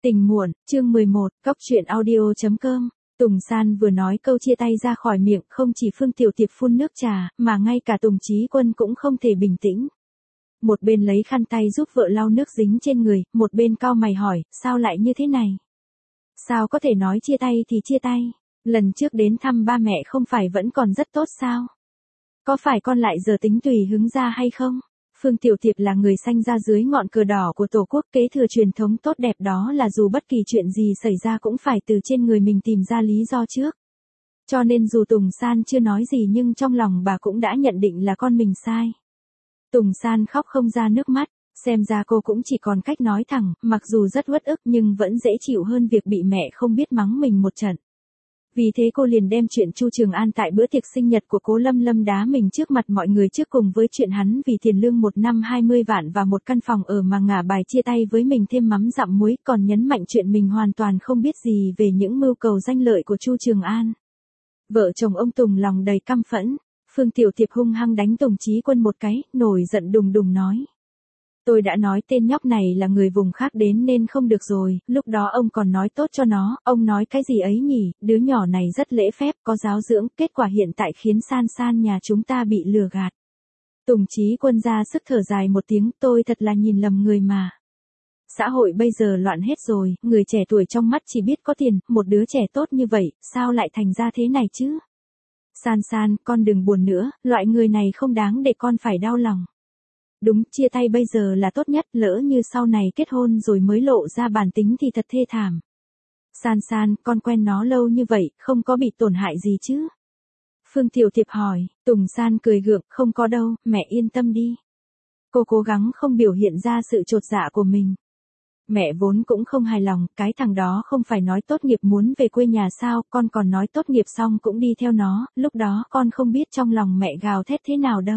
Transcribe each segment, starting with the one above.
Tình muộn, chương 11, Cóc truyện audio.com. Tùng San vừa nói câu chia tay ra khỏi miệng, không chỉ Phương Tiểu Tiệp phun nước trà, mà ngay cả Tùng Chí Quân cũng không thể bình tĩnh. Một bên lấy khăn tay giúp vợ lau nước dính trên người, một bên cau mày hỏi, sao lại như thế này? Sao có thể nói chia tay thì chia tay? Lần trước đến thăm ba mẹ không phải vẫn còn rất tốt sao? Có phải con lại giờ tính tùy hứng ra hay không? Phương Tiểu Tiệp là người sanh ra dưới ngọn cờ đỏ của Tổ quốc, kế thừa truyền thống tốt đẹp đó là dù bất kỳ chuyện gì xảy ra cũng phải từ trên người mình tìm ra lý do trước. Cho nên dù Tùng San chưa nói gì nhưng trong lòng bà cũng đã nhận định là con mình sai. Tùng San khóc không ra nước mắt, xem ra cô cũng chỉ còn cách nói thẳng, mặc dù rất uất ức nhưng vẫn dễ chịu hơn việc bị mẹ không biết mắng mình một trận. Vì thế cô liền đem chuyện Chu Trường An tại bữa tiệc sinh nhật của Cố Lâm Lâm đá mình trước mặt mọi người trước cùng với chuyện hắn vì tiền lương 1 năm 20 vạn và một căn phòng ở mà ngả bài chia tay với mình thêm mắm dặm muối, còn nhấn mạnh chuyện mình hoàn toàn không biết gì về những mưu cầu danh lợi của Chu Trường An. Vợ chồng ông Tùng lòng đầy căm phẫn, Phương Tiểu Tiệp hung hăng đánh Tùng Chí Quân một cái, nổi giận đùng đùng nói. Tôi đã nói tên nhóc này là người vùng khác đến nên không được rồi, lúc đó ông còn nói tốt cho nó, ông nói cái gì ấy nhỉ, đứa nhỏ này rất lễ phép, có giáo dưỡng, kết quả hiện tại khiến San San nhà chúng ta bị lừa gạt. Tùng Chí Quân ra sức thở dài một tiếng, tôi thật là nhìn lầm người mà. Xã hội bây giờ loạn hết rồi, người trẻ tuổi trong mắt chỉ biết có tiền, một đứa trẻ tốt như vậy, sao lại thành ra thế này chứ? San San, con đừng buồn nữa, loại người này không đáng để con phải đau lòng. Đúng, chia tay bây giờ là tốt nhất, lỡ như sau này kết hôn rồi mới lộ ra bản tính thì thật thê thảm. San San, con quen nó lâu như vậy, không có bị tổn hại gì chứ? Phương Tiểu Tiệp hỏi, Tùng San cười gượng, không có đâu, mẹ yên tâm đi. Cô cố gắng không biểu hiện ra sự chột dạ của mình. Mẹ vốn cũng không hài lòng, cái thằng đó không phải nói tốt nghiệp muốn về quê nhà sao, con còn nói tốt nghiệp xong cũng đi theo nó, lúc đó con không biết trong lòng mẹ gào thét thế nào đâu.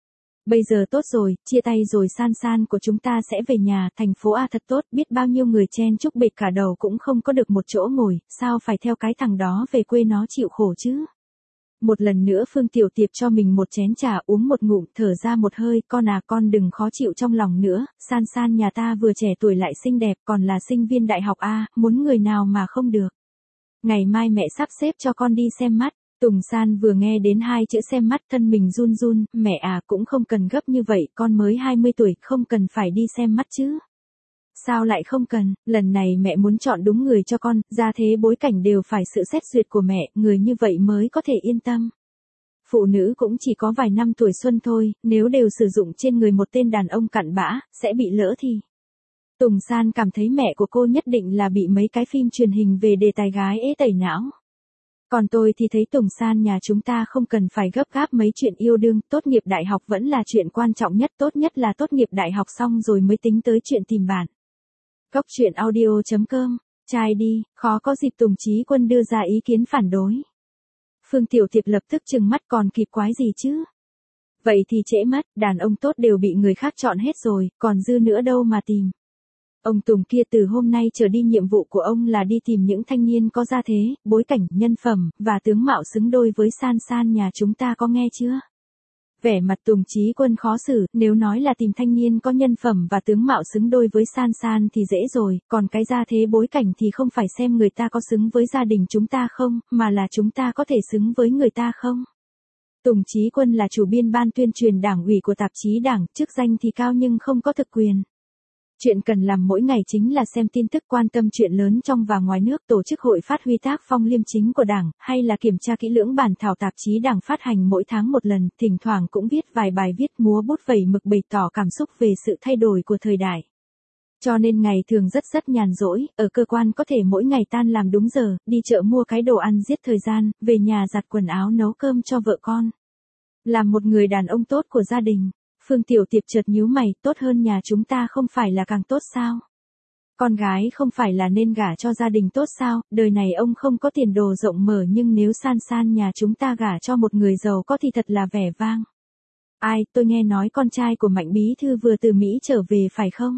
Bây giờ tốt rồi, chia tay rồi San San của chúng ta sẽ về nhà, thành phố A thật tốt, biết bao nhiêu người chen chúc bệt cả đầu cũng không có được một chỗ ngồi, sao phải theo cái thằng đó về quê nó chịu khổ chứ? Một lần nữa Phương Tiểu Tiệp cho mình một chén trà uống một ngụm, thở ra một hơi, con à con đừng khó chịu trong lòng nữa, San San nhà ta vừa trẻ tuổi lại xinh đẹp, còn là sinh viên đại học A, muốn người nào mà không được. Ngày mai mẹ sắp xếp cho con đi xem mắt. Tùng San vừa nghe đến hai chữ xem mắt thân mình run run, mẹ à cũng không cần gấp như vậy, con mới 20 tuổi, không cần phải đi xem mắt chứ. Sao lại không cần, lần này mẹ muốn chọn đúng người cho con, gia thế bối cảnh đều phải sự xét duyệt của mẹ, người như vậy mới có thể yên tâm. Phụ nữ cũng chỉ có vài năm tuổi xuân thôi, nếu đều sử dụng trên người một tên đàn ông cặn bã, sẽ bị lỡ thì. Tùng San cảm thấy mẹ của cô nhất định là bị mấy cái phim truyền hình về đề tài gái ế tẩy não. Còn tôi thì thấy Tùng San nhà chúng ta không cần phải gấp gáp mấy chuyện yêu đương, tốt nghiệp đại học vẫn là chuyện quan trọng nhất, tốt nhất là tốt nghiệp đại học xong rồi mới tính tới chuyện tìm bạn. Cóc truyện audio.com, trai đi, khó có dịp Tùng Chí Quân đưa ra ý kiến phản đối. Phương Tiểu Tiệp lập tức trừng mắt, còn kịp quái gì chứ? Vậy thì trễ mất, đàn ông tốt đều bị người khác chọn hết rồi, còn dư nữa đâu mà tìm. Ông Tùng kia từ hôm nay trở đi nhiệm vụ của ông là đi tìm những thanh niên có gia thế, bối cảnh, nhân phẩm, và tướng mạo xứng đôi với San San nhà chúng ta, có nghe chưa? Vẻ mặt Tùng Chí Quân khó xử, nếu nói là tìm thanh niên có nhân phẩm và tướng mạo xứng đôi với San San thì dễ rồi, còn cái gia thế bối cảnh thì không phải xem người ta có xứng với gia đình chúng ta không, mà là chúng ta có thể xứng với người ta không? Tùng Chí Quân là chủ biên ban tuyên truyền đảng ủy của tạp chí Đảng, chức danh thì cao nhưng không có thực quyền. Chuyện cần làm mỗi ngày chính là xem tin tức, quan tâm chuyện lớn trong và ngoài nước, tổ chức hội phát huy tác phong liêm chính của Đảng, hay là kiểm tra kỹ lưỡng bản thảo tạp chí Đảng phát hành mỗi tháng một lần, thỉnh thoảng cũng viết vài bài viết múa bút vẩy mực bày tỏ cảm xúc về sự thay đổi của thời đại. Cho nên ngày thường rất nhàn rỗi, ở cơ quan có thể mỗi ngày tan làm đúng giờ, đi chợ mua cái đồ ăn giết thời gian, về nhà giặt quần áo nấu cơm cho vợ con. Làm một người đàn ông tốt của gia đình. Phương Tiểu Tiệp chợt nhíu mày, tốt hơn nhà chúng ta không phải là càng tốt sao? Con gái không phải là nên gả cho gia đình tốt sao? Đời này ông không có tiền đồ rộng mở nhưng nếu San San nhà chúng ta gả cho một người giàu có thì thật là vẻ vang. Ai, tôi nghe nói con trai của Mạnh Bí Thư vừa từ Mỹ trở về phải không?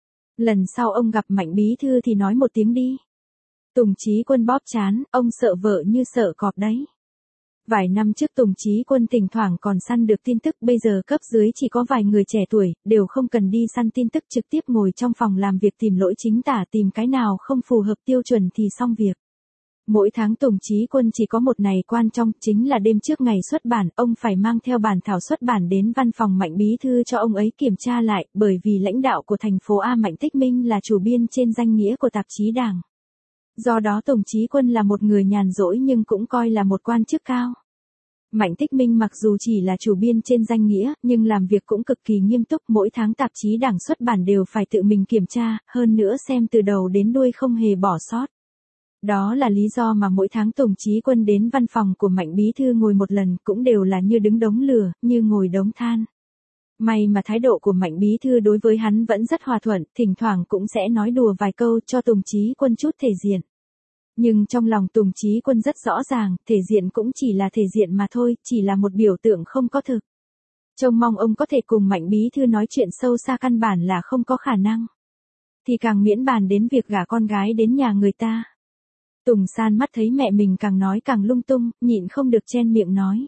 Lần sau ông gặp Mạnh Bí Thư thì nói một tiếng đi. Tùng Chí Quân bóp trán, ông sợ vợ như sợ cọp đấy. Vài năm trước Tùng Chí Quân thỉnh thoảng còn săn được tin tức, bây giờ cấp dưới chỉ có vài người trẻ tuổi, đều không cần đi săn tin tức, trực tiếp ngồi trong phòng làm việc tìm lỗi chính tả, tìm cái nào không phù hợp tiêu chuẩn thì xong việc. Mỗi tháng Tùng Chí Quân chỉ có một ngày quan trọng, chính là đêm trước ngày xuất bản, ông phải mang theo bản thảo xuất bản đến văn phòng Mạnh bí thư cho ông ấy kiểm tra lại, bởi vì lãnh đạo của thành phố A Mạnh Tích Minh là chủ biên trên danh nghĩa của tạp chí Đảng. Do đó Tùng Chí Quân là một người nhàn rỗi nhưng cũng coi là một quan chức cao. Mạnh Tích Minh mặc dù chỉ là chủ biên trên danh nghĩa, nhưng làm việc cũng cực kỳ nghiêm túc, mỗi tháng tạp chí Đảng xuất bản đều phải tự mình kiểm tra, hơn nữa xem từ đầu đến đuôi không hề bỏ sót. Đó là lý do mà mỗi tháng Tùng Chí Quân đến văn phòng của Mạnh bí thư ngồi một lần, cũng đều là như đứng đống lửa, như ngồi đống than. May mà thái độ của Mạnh bí thư đối với hắn vẫn rất hòa thuận, thỉnh thoảng cũng sẽ nói đùa vài câu cho Tùng Chí Quân chút thể diện. Nhưng trong lòng Tùng Chí Quân rất rõ ràng, thể diện cũng chỉ là thể diện mà thôi, chỉ là một biểu tượng không có thực. Trông mong ông có thể cùng Mạnh bí thư nói chuyện sâu xa căn bản là không có khả năng. Thì càng miễn bàn đến việc gả con gái đến nhà người ta. Tùng San mắt thấy mẹ mình càng nói càng lung tung, nhịn không được chen miệng nói.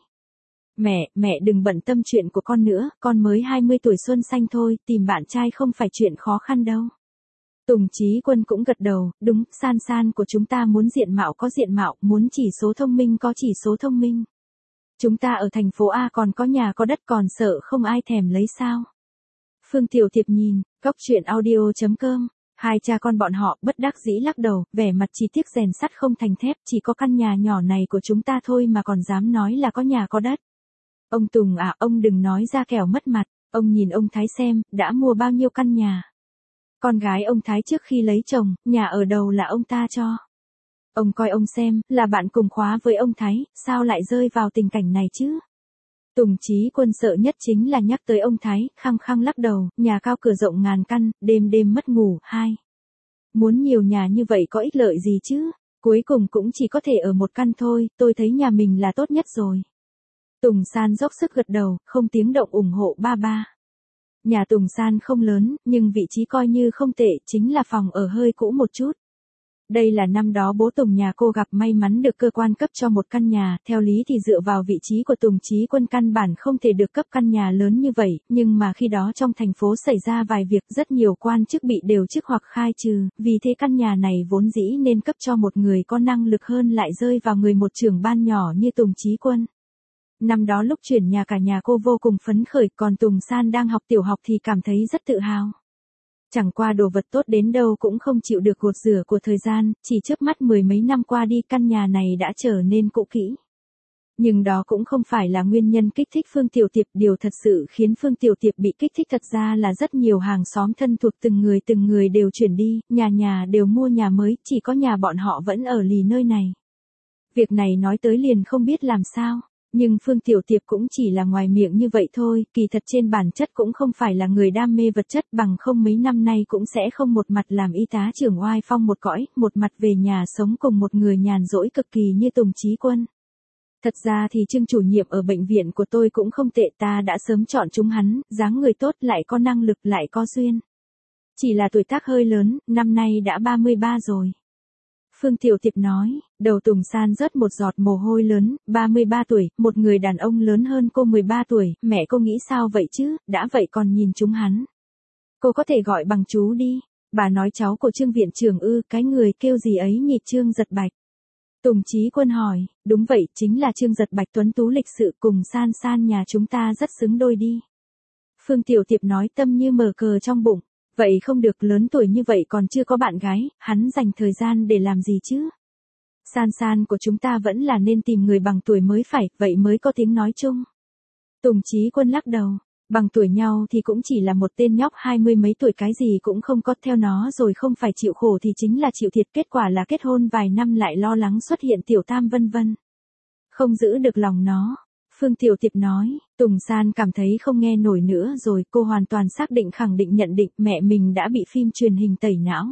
Mẹ đừng bận tâm chuyện của con nữa, con mới 20 tuổi xuân xanh thôi, tìm bạn trai không phải chuyện khó khăn đâu. Tùng Chí Quân cũng gật đầu, đúng, San của chúng ta muốn diện mạo có diện mạo, muốn chỉ số thông minh có chỉ số thông minh. Chúng ta ở thành phố A còn có nhà có đất, còn sợ không ai thèm lấy sao. Phương Tiểu Thiệp nhìn, góc truyện audio.com. Hai cha con bọn họ bất đắc dĩ lắc đầu, vẻ mặt chỉ tiếc rèn sắt không thành thép, chỉ có căn nhà nhỏ này của chúng ta thôi mà còn dám nói là có nhà có đất. Ông Tùng à, ông đừng nói ra kẻo mất mặt, ông nhìn ông Thái xem, đã mua bao nhiêu căn nhà. Con gái ông Thái trước khi lấy chồng, nhà ở đầu là ông ta cho. Ông coi ông xem, là bạn cùng khóa với ông Thái, sao lại rơi vào tình cảnh này chứ? Tùng Chí Quân sợ nhất chính là nhắc tới ông Thái, khăng khăng lắc đầu, nhà cao cửa rộng ngàn căn, đêm đêm mất ngủ, hai. Muốn nhiều nhà như vậy có ích lợi gì chứ? Cuối cùng cũng chỉ có thể ở một căn thôi, tôi thấy nhà mình là tốt nhất rồi. Tùng San dốc sức gật đầu, không tiếng động ủng hộ ba ba. Nhà Tùng San không lớn, nhưng vị trí coi như không tệ, chính là phòng ở hơi cũ một chút. Đây là năm đó bố Tùng nhà cô gặp may mắn được cơ quan cấp cho một căn nhà, theo lý thì dựa vào vị trí của Tùng Chí Quân căn bản không thể được cấp căn nhà lớn như vậy, nhưng mà khi đó trong thành phố xảy ra vài việc, rất nhiều quan chức bị điều chức hoặc khai trừ, vì thế căn nhà này vốn dĩ nên cấp cho một người có năng lực hơn lại rơi vào người một trưởng ban nhỏ như Tùng Chí Quân. Năm đó lúc chuyển nhà cả nhà cô vô cùng phấn khởi, còn Tùng San đang học tiểu học thì cảm thấy rất tự hào. Chẳng qua đồ vật tốt đến đâu cũng không chịu được gột rửa của thời gian, chỉ chớp mắt mười mấy năm qua đi căn nhà này đã trở nên cũ kỹ. Nhưng đó cũng không phải là nguyên nhân kích thích Phương Tiểu Tiệp, điều thật sự khiến Phương Tiểu Tiệp bị kích thích thật ra là rất nhiều hàng xóm thân thuộc từng người đều chuyển đi, nhà nhà đều mua nhà mới, chỉ có nhà bọn họ vẫn ở lì nơi này. Việc này nói tới liền không biết làm sao. Nhưng Phương Tiểu Tiệp cũng chỉ là ngoài miệng như vậy thôi, kỳ thật trên bản chất cũng không phải là người đam mê vật chất, bằng không mấy năm nay cũng sẽ không một mặt làm y tá trưởng oai phong một cõi, một mặt về nhà sống cùng một người nhàn rỗi cực kỳ như Tùng Chí Quân. Thật ra thì Trương chủ nhiệm ở bệnh viện của tôi cũng không tệ, ta đã sớm chọn chúng hắn, dáng người tốt lại có năng lực lại có duyên. Chỉ là tuổi tác hơi lớn, năm nay đã 33 rồi. Phương Tiểu Tiệp nói, đầu Tùng San rớt một giọt mồ hôi lớn, 33 tuổi, một người đàn ông lớn hơn cô 13 tuổi, mẹ cô nghĩ sao vậy chứ, đã vậy còn nhìn chúng hắn. Cô có thể gọi bằng chú đi, bà nói cháu của Trương viện trưởng ư, cái người kêu gì ấy nhỉ, Trương Giật Bạch. Tùng Chí Quân hỏi, đúng vậy, chính là Trương Giật Bạch, tuấn tú lịch sự, cùng San nhà chúng ta rất xứng đôi đi. Phương Tiểu Tiệp nói, tâm như mở cờ trong bụng. Vậy không được, lớn tuổi như vậy còn chưa có bạn gái, hắn dành thời gian để làm gì chứ? San của chúng ta vẫn là nên tìm người bằng tuổi mới phải, vậy mới có tiếng nói chung. Tùng Chí Quân lắc đầu, bằng tuổi nhau thì cũng chỉ là một tên nhóc 20 mấy tuổi, cái gì cũng không có, theo nó rồi không phải chịu khổ thì chính là chịu thiệt, kết quả là kết hôn vài năm lại lo lắng xuất hiện tiểu tam vân vân. Không giữ được lòng nó. Phương Tiểu Tiệp nói, Tùng San cảm thấy không nghe nổi nữa rồi, cô hoàn toàn xác định khẳng định nhận định mẹ mình đã bị phim truyền hình tẩy não.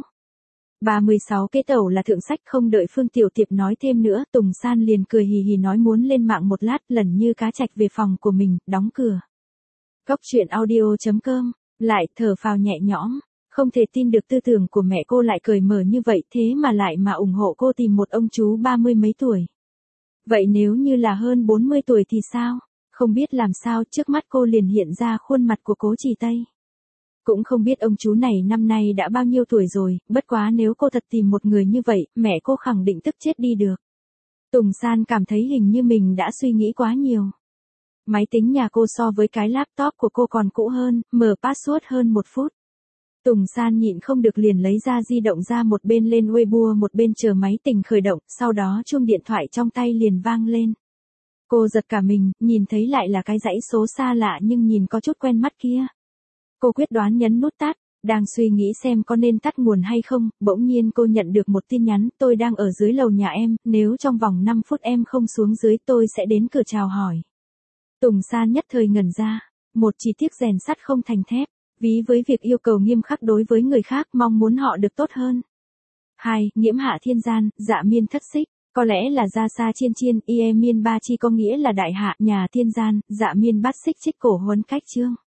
36 cái tẩu là thượng sách, không đợi Phương Tiểu Tiệp nói thêm nữa, Tùng San liền cười hì hì nói muốn lên mạng một lát, lần như cá trạch về phòng của mình, đóng cửa. Góc truyện audio.com, lại thở phào nhẹ nhõm, không thể tin được tư tưởng của mẹ cô lại cởi mở như vậy, thế mà lại ủng hộ cô tìm một ông chú 30 mấy tuổi. Vậy nếu như là hơn 40 tuổi thì sao? Không biết làm sao trước mắt cô liền hiện ra khuôn mặt của Cố Chỉ Tây. Cũng không biết ông chú này năm nay đã bao nhiêu tuổi rồi, bất quá nếu cô thật tìm một người như vậy, mẹ cô khẳng định tức chết đi được. Tùng San cảm thấy hình như mình đã suy nghĩ quá nhiều. Máy tính nhà cô so với cái laptop của cô còn cũ hơn, mở password hơn 1 phút. Tùng San nhịn không được liền lấy ra di động ra, một bên lên Weibo một bên chờ máy tính khởi động, sau đó chuông điện thoại trong tay liền vang lên. Cô giật cả mình, nhìn thấy lại là cái dãy số xa lạ nhưng nhìn có chút quen mắt kia. Cô quyết đoán nhấn nút tắt, đang suy nghĩ xem có nên tắt nguồn hay không, bỗng nhiên cô nhận được một tin nhắn, tôi đang ở dưới lầu nhà em, nếu trong vòng 5 phút em không xuống dưới tôi sẽ đến cửa chào hỏi. Tùng San nhất thời ngẩn ra, một chỉ tiếc rèn sắt không thành thép, ví với việc yêu cầu nghiêm khắc đối với người khác mong muốn họ được tốt hơn. 2. Nghiễm hạ thiên gian, dạ miên thất xích. Có lẽ là ra xa chiên chiên, ie miên ba chi có nghĩa là đại hạ, nhà thiên gian, dạ miên bắt xích trích cổ huấn cách chương.